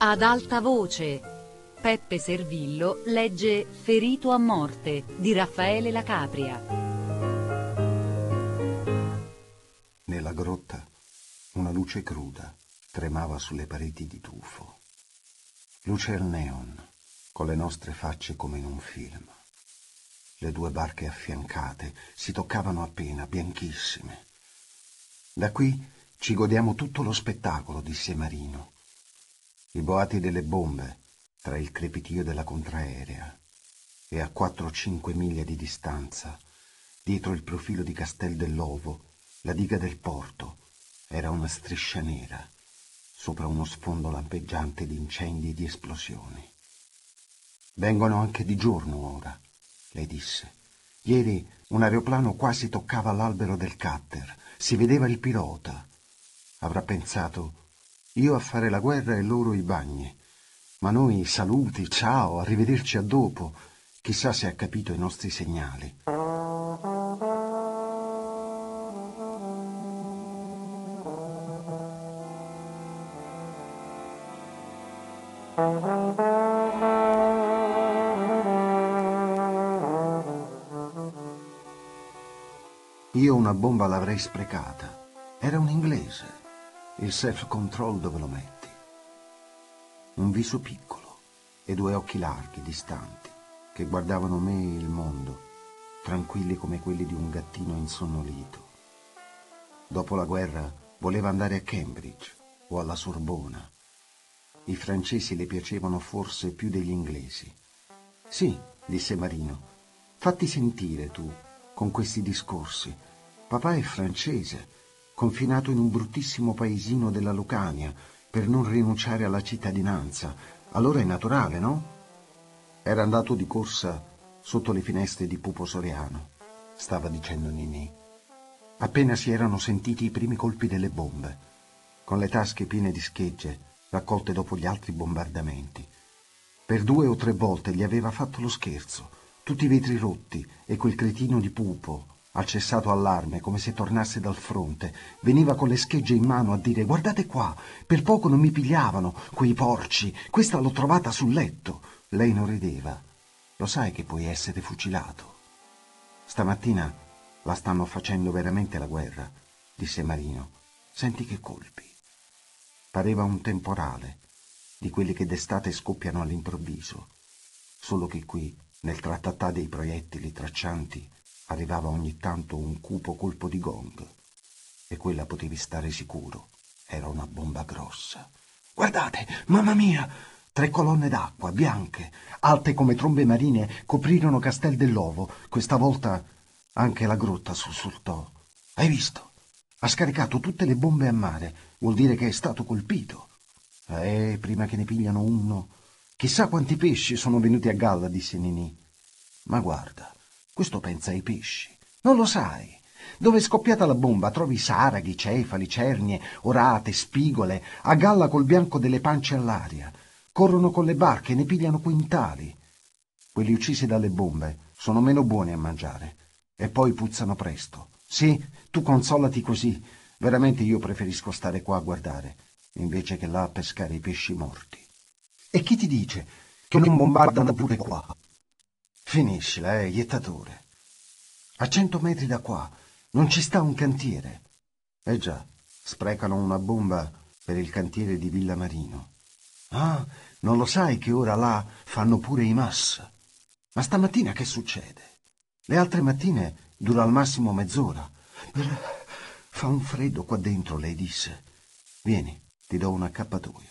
Ad alta voce, Peppe Servillo legge Ferito a morte di Raffaele La Capria. Nella grotta una luce cruda tremava sulle pareti di tufo. Luce al neon, con le nostre facce come in un film. Le due barche affiancate si toccavano appena, bianchissime. Da qui ci godiamo tutto lo spettacolo, disse Marino. I boati delle bombe tra il crepitio della contraerea e a 4 o 5 miglia di distanza, dietro il profilo di Castel dell'Ovo, la diga del porto era una striscia nera sopra uno sfondo lampeggiante di incendi e di esplosioni. Vengono anche di giorno ora, lei disse. Ieri un aeroplano quasi toccava l'albero del cutter, si vedeva il pilota. Avrà pensato, io a fare la guerra e loro i bagni. Ma noi saluti, ciao, arrivederci a dopo. Chissà se ha capito i nostri segnali. Io una bomba l'avrei sprecata. Era un inglese. Il self-control dove lo metti? Un viso piccolo e 2 occhi larghi, distanti, che guardavano me e il mondo, tranquilli come quelli di un gattino insonnolito. Dopo la guerra voleva andare a Cambridge o alla Sorbona. I francesi le piacevano forse più degli inglesi. Sì, disse Marino, fatti sentire tu con questi discorsi. Papà è francese, confinato in un bruttissimo paesino della Lucania per non rinunciare alla cittadinanza. Allora è naturale, no? Era andato di corsa sotto le finestre di Pupo Soriano, stava dicendo Ninì. Appena si erano sentiti i primi colpi delle bombe, con le tasche piene di schegge raccolte dopo gli altri bombardamenti. Per 2 o 3 volte gli aveva fatto lo scherzo, tutti i vetri rotti e quel cretino di Pupo, al cessato allarme, come se tornasse dal fronte, veniva con le schegge in mano a dire «Guardate qua, per poco non mi pigliavano, quei porci, questa l'ho trovata sul letto». Lei non rideva. «Lo sai che puoi essere fucilato?» «Stamattina la stanno facendo veramente la guerra», disse Marino. «Senti che colpi». Pareva un temporale, di quelli che d'estate scoppiano all'improvviso, solo che qui, nel tratatà dei proiettili traccianti, arrivava ogni tanto un cupo colpo di gong, e quella potevi stare sicuro, era una bomba grossa. «Guardate, mamma mia!» 3 colonne d'acqua, bianche, alte come trombe marine, coprirono Castel dell'Ovo. Questa volta anche la grotta sussultò. «Hai visto? Ha scaricato tutte le bombe a mare, vuol dire che è stato colpito». Prima che ne pigliano uno. «Chissà quanti pesci sono venuti a galla», disse Ninì. «Ma guarda, questo pensa ai pesci. Non lo sai? Dove è scoppiata la bomba trovi saraghi, cefali, cernie, orate, spigole, a galla col bianco delle pance all'aria. Corrono con le barche e ne pigliano quintali. Quelli uccisi dalle bombe sono meno buoni a mangiare e poi puzzano presto. Sì, tu consolati così. Veramente io preferisco stare qua a guardare invece che là a pescare i pesci morti. E chi ti dice che non bombardano pure qua?» «Finiscila, iettatore. A 100 metri da qua non ci sta un cantiere». «Eh già, sprecano una bomba per il cantiere di Villa Marino». «Ah, non lo sai che ora là fanno pure i MAS?» «Ma stamattina che succede?» «Le altre mattine dura al massimo mezz'ora». «Fa un freddo qua dentro», lei disse. «Vieni, ti do un accappatoio».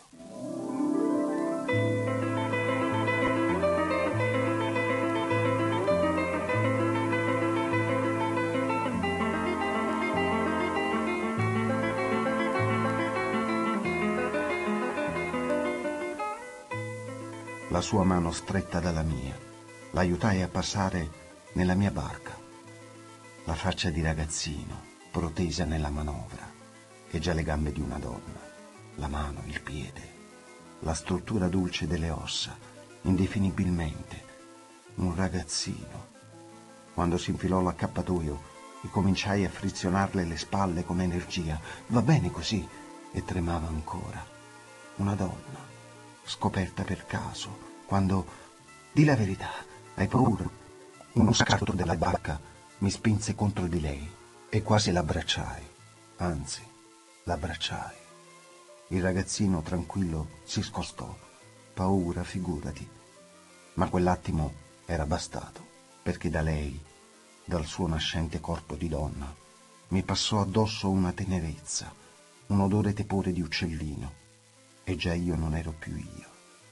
La sua mano stretta dalla mia l'aiutai a passare nella mia barca. La faccia di ragazzino, protesa nella manovra, e già le gambe di una donna, la mano, il piede, la struttura dolce delle ossa, indefinibilmente. Un ragazzino. Quando si infilò l'accappatoio e cominciai a frizionarle le spalle con energia. «Va bene così», e tremava ancora. Una donna. scoperta per caso, quando... Di la verità, hai paura? Uno scatto della barca mi spinse contro di lei e quasi l'abbracciai. Anzi, l'abbracciai. Il ragazzino tranquillo si scostò. Paura, figurati. Ma quell'attimo era bastato, perché da lei, dal suo nascente corpo di donna, mi passò addosso una tenerezza, un odore tepore di uccellino, e già io non ero più io.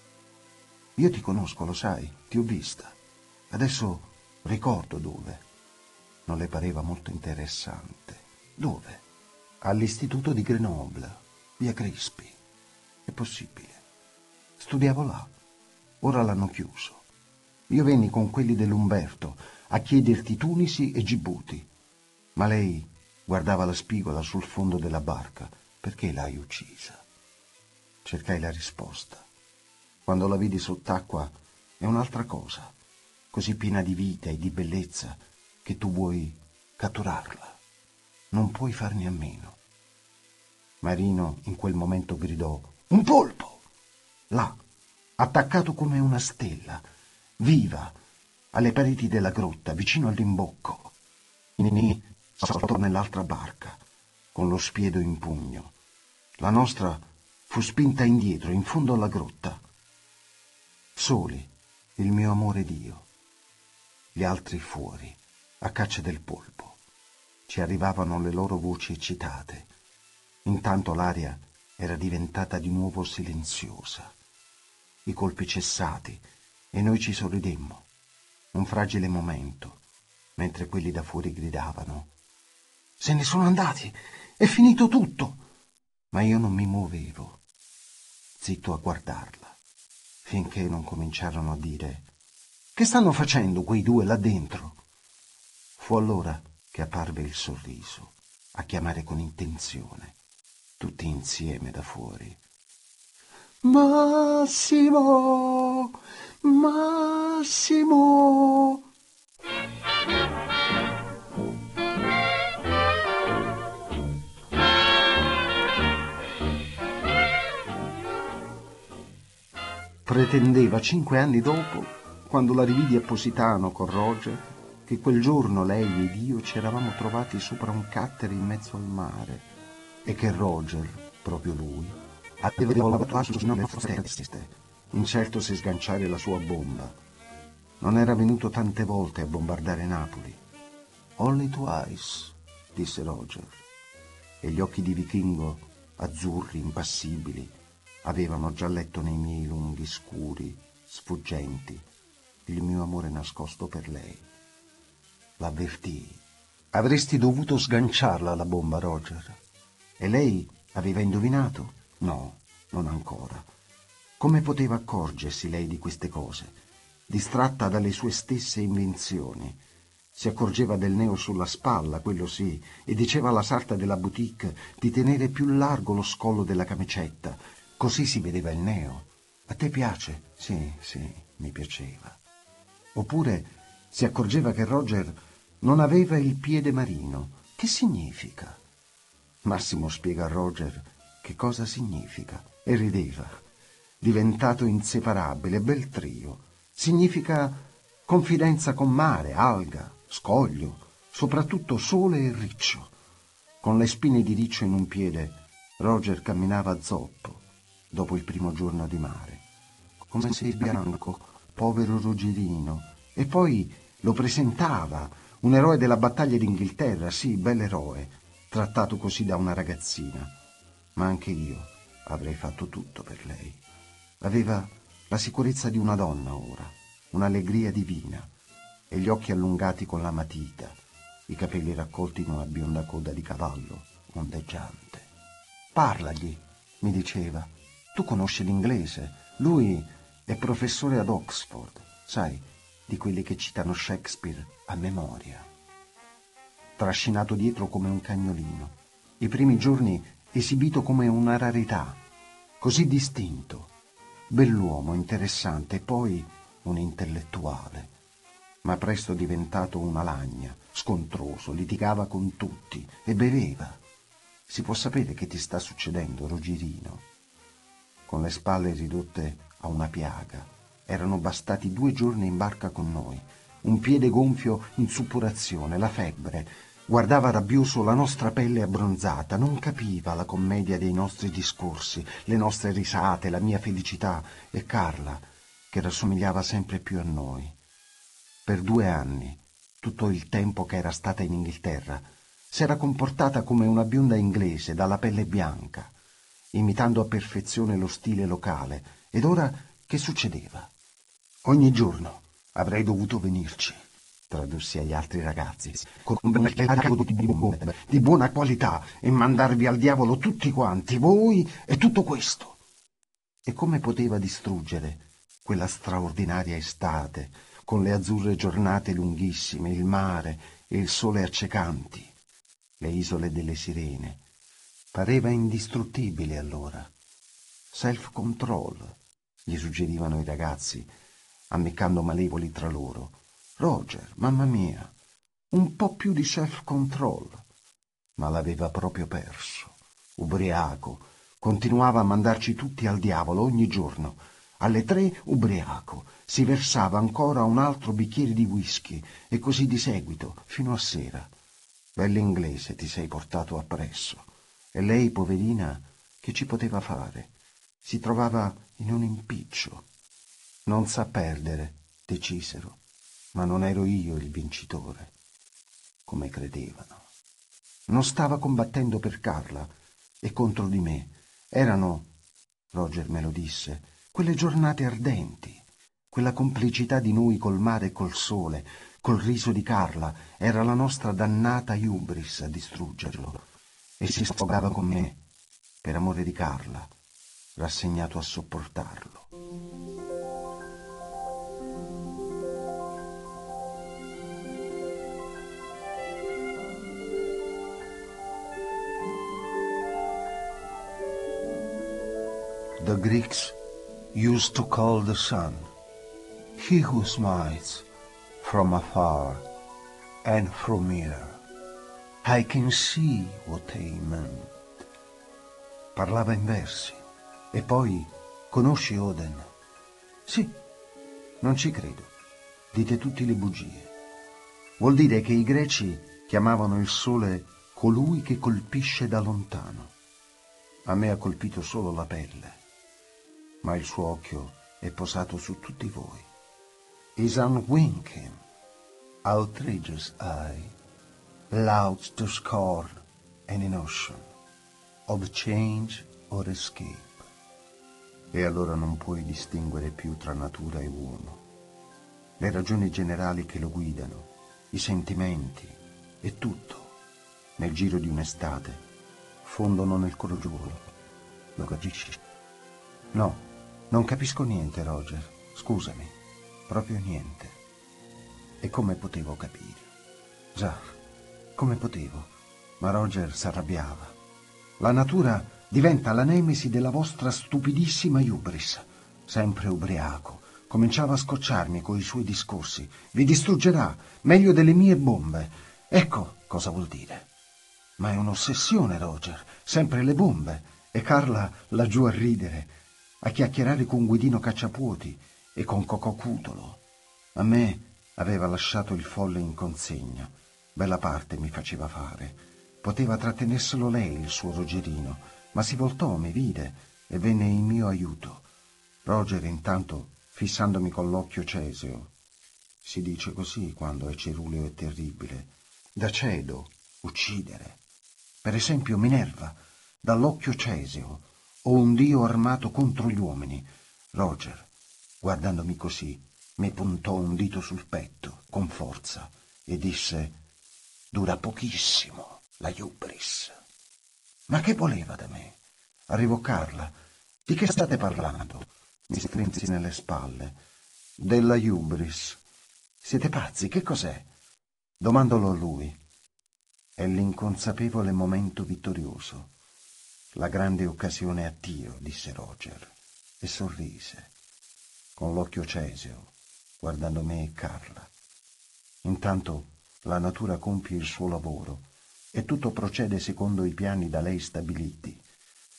Io ti conosco, lo sai, ti ho vista. Adesso ricordo dove. Non le pareva molto interessante. Dove? All'istituto di Grenoble, via Crispi. È possibile. Studiavo là. Ora l'hanno chiuso. Io venni con quelli dell'Umberto a chiederti Tunisi e Gibuti. Ma lei guardava la spigola sul fondo della barca. Perché l'hai uccisa? Cercai la risposta. Quando la vidi sott'acqua è un'altra cosa, così piena di vita e di bellezza che tu vuoi catturarla. Non puoi farne a meno. Marino in quel momento gridò: un polpo! Là, attaccato come una stella, viva, alle pareti della grotta, vicino all'imbocco. Ninì saltò nell'altra barca, con lo spiedo in pugno. La nostra fu spinta indietro, in fondo alla grotta. Soli, il mio amore ed io. Gli altri fuori, a caccia del polpo. Ci arrivavano le loro voci eccitate. Intanto l'aria era diventata di nuovo silenziosa. I colpi cessati e noi ci sorridemmo. Un fragile momento, mentre quelli da fuori gridavano: se ne sono andati, è finito tutto. Ma io non mi muovevo, zitto a guardarla, finché non cominciarono a dire: che stanno facendo quei due là dentro? Fu allora che apparve il sorriso, a chiamare con intenzione, tutti insieme da fuori: Massimo! Massimo! Pretendeva 5 anni dopo, quando la rividi a Positano con Roger, che quel giorno lei ed io ci eravamo trovati sopra un cattere in mezzo al mare e che Roger, proprio lui, aveva lavorato sulle nostre teste, incerto se sganciare la sua bomba. Non era venuto tante volte a bombardare Napoli. Only twice, disse Roger, e gli occhi di Vichingo, azzurri, impassibili, avevano già letto nei miei lunghi, scuri, sfuggenti, il mio amore nascosto per lei. L'avvertii. Avresti dovuto sganciarla la bomba, Roger. E lei aveva indovinato? No, non ancora. Come poteva accorgersi lei di queste cose? Distratta dalle sue stesse invenzioni. Si accorgeva del neo sulla spalla, quello sì, e diceva alla sarta della boutique di tenere più largo lo scollo della camicetta. Così si vedeva il neo. A te piace? Sì, mi piaceva. Oppure si accorgeva che Roger non aveva il piede marino. Che significa? Massimo spiega a Roger che cosa significa e rideva. Diventato inseparabile, bel trio. Significa confidenza con mare, alga, scoglio, soprattutto sole e riccio. Con le spine di riccio in un piede, Roger camminava zoppo dopo il primo giorno di mare. Come sei bianco, povero Rogerino. E poi lo presentava, un eroe della battaglia d'Inghilterra, sì, bell'eroe, trattato così da una ragazzina. Ma anche io avrei fatto tutto per lei. Aveva la sicurezza di una donna ora, un'allegria divina, e gli occhi allungati con la matita, i capelli raccolti in una bionda coda di cavallo, ondeggiante. Parlagli, mi diceva. Tu conosci l'inglese, lui è professore ad Oxford, sai, di quelli che citano Shakespeare a memoria. Trascinato dietro come un cagnolino, i primi giorni esibito come una rarità, così distinto, bell'uomo, interessante, e poi un intellettuale, ma presto diventato una lagna, scontroso, litigava con tutti e beveva. Si può sapere che ti sta succedendo, Rogerino? con le spalle ridotte a una piaga. Erano bastati 2 giorni in barca con noi, un piede gonfio in suppurazione, la febbre. Guardava rabbioso la nostra pelle abbronzata, non capiva la commedia dei nostri discorsi, le nostre risate, la mia felicità, e Carla, che rassomigliava sempre più a noi. Per 2 anni, tutto il tempo che era stata in Inghilterra, s'era comportata come una bionda inglese dalla pelle bianca, imitando a perfezione lo stile locale. Ed ora che succedeva? Ogni giorno avrei dovuto venirci, tradussi agli altri ragazzi, con un bel carico di bombe, di buona qualità, e mandarvi al diavolo tutti quanti, voi e tutto questo. E come poteva distruggere quella straordinaria estate, con le azzurre giornate lunghissime, il mare e il sole accecanti, le isole delle sirene? Pareva indistruttibile allora. Self-control, gli suggerivano i ragazzi, ammiccando malevoli tra loro. Roger, mamma mia, un po' più di self-control. Ma l'aveva proprio perso. Ubriaco, continuava a mandarci tutti al diavolo ogni giorno. Alle 3 ubriaco, si versava ancora un altro bicchiere di whisky, e così di seguito, fino a sera. Bell'inglese ti sei portato appresso. E lei, poverina, che ci poteva fare? Si trovava in un impiccio. Non sa perdere, decisero, ma non ero io il vincitore, come credevano. Non stava combattendo per Carla e contro di me. Erano, Roger me lo disse, quelle giornate ardenti, quella complicità di noi col mare e col sole, col riso di Carla, era la nostra dannata hubris a distruggerlo. E si sfogava con me, per amore di Carla, rassegnato a sopportarlo. The Greeks used to call the sun, he who smites from afar and from near. I can see what they meant. Parlava in versi. E poi, conosci Oden? Sì, non ci credo. Dite tutti le bugie. Vuol dire che i greci chiamavano il sole colui che colpisce da lontano. A me ha colpito solo la pelle, ma il suo occhio è posato su tutti voi. His unwinking, outrageous eye, loud to scorn any notion of change or escape. E allora non puoi distinguere più tra natura e uomo. Le ragioni generali che lo guidano, i sentimenti e tutto, nel giro di un'estate, fondono nel crogiolo. Lo capisci? No. Non capisco niente, Roger. Scusami, proprio niente. E come potevo capire? Già, come potevo? Ma Roger s'arrabbiava. La natura diventa la nemesi della vostra stupidissima hubris. Sempre ubriaco, cominciava a scocciarmi coi suoi discorsi. Vi distruggerà, meglio delle mie bombe. Ecco cosa vuol dire. Ma è un'ossessione, Roger. Sempre le bombe. E Carla laggiù a ridere, a chiacchierare con Guidino Cacciapuoti e con Cocò Cutolo. A me aveva lasciato il folle in consegna. Bella parte mi faceva fare. Poteva trattenerselo lei, il suo Rogerino, ma si voltò, mi vide e venne in mio aiuto. Roger, intanto, fissandomi con l'occhio ceseo, si dice così quando è ceruleo e terribile, da cedo, uccidere. Per esempio Minerva, dall'occhio ceseo, o un dio armato contro gli uomini. Roger, guardandomi così, mi puntò un dito sul petto, con forza, e disse: «Dura pochissimo la hubris». Ma che voleva da me? Arrivò Carla. «Di che state parlando?» Mi strinsi nelle spalle. «Della hubris». «Siete pazzi? Che cos'è?» Domandolo a lui. È l'inconsapevole momento vittorioso. La grande occasione a tiro, disse Roger, e sorrise, con l'occhio ceseo, guardando me e Carla. Intanto la natura compie il suo lavoro e tutto procede secondo i piani da lei stabiliti.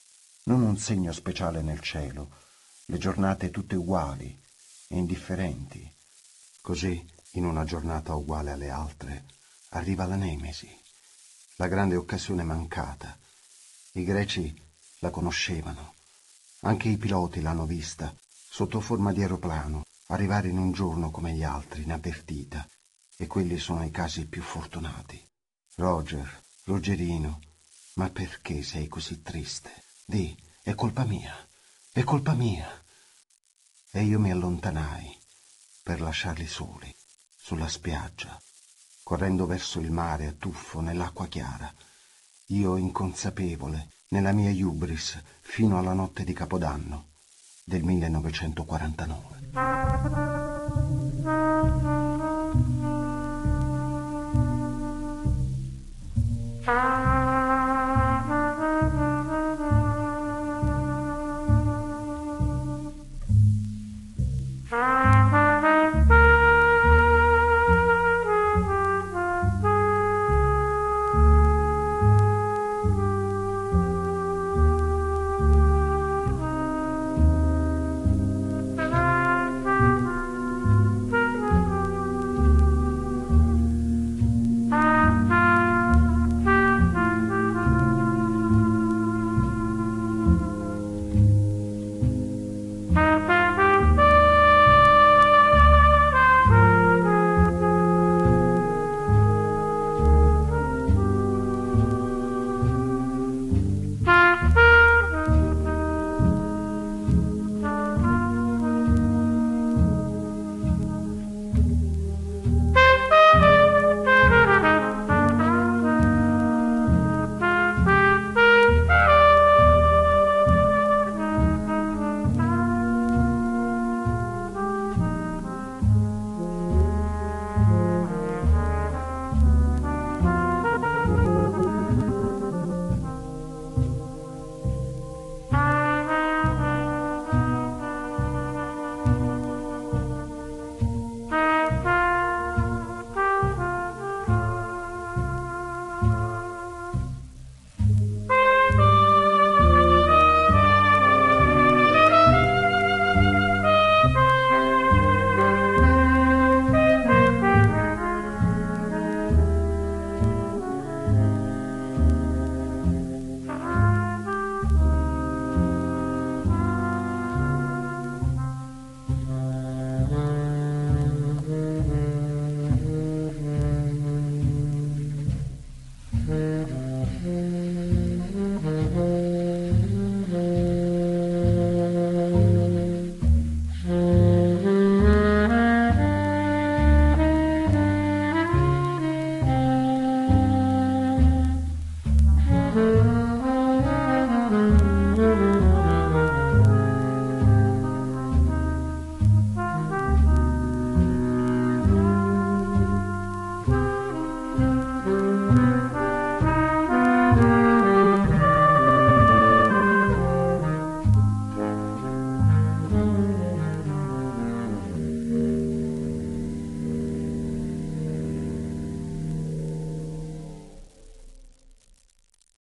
non un segno speciale nel cielo, le giornate tutte uguali e indifferenti. Così, in una giornata uguale alle altre, arriva la Nemesi, la grande occasione mancata. I greci la conoscevano, anche i piloti l'hanno vista, sotto forma di aeroplano, arrivare in un giorno come gli altri, inavvertita, e quelli sono i casi più fortunati. Rogerino, ma perché sei così triste? Di, è colpa mia, è colpa mia. E io mi allontanai per lasciarli soli, sulla spiaggia, correndo verso il mare a tuffo nell'acqua chiara, io inconsapevole, nella mia hubris, fino alla notte di Capodanno del 1949.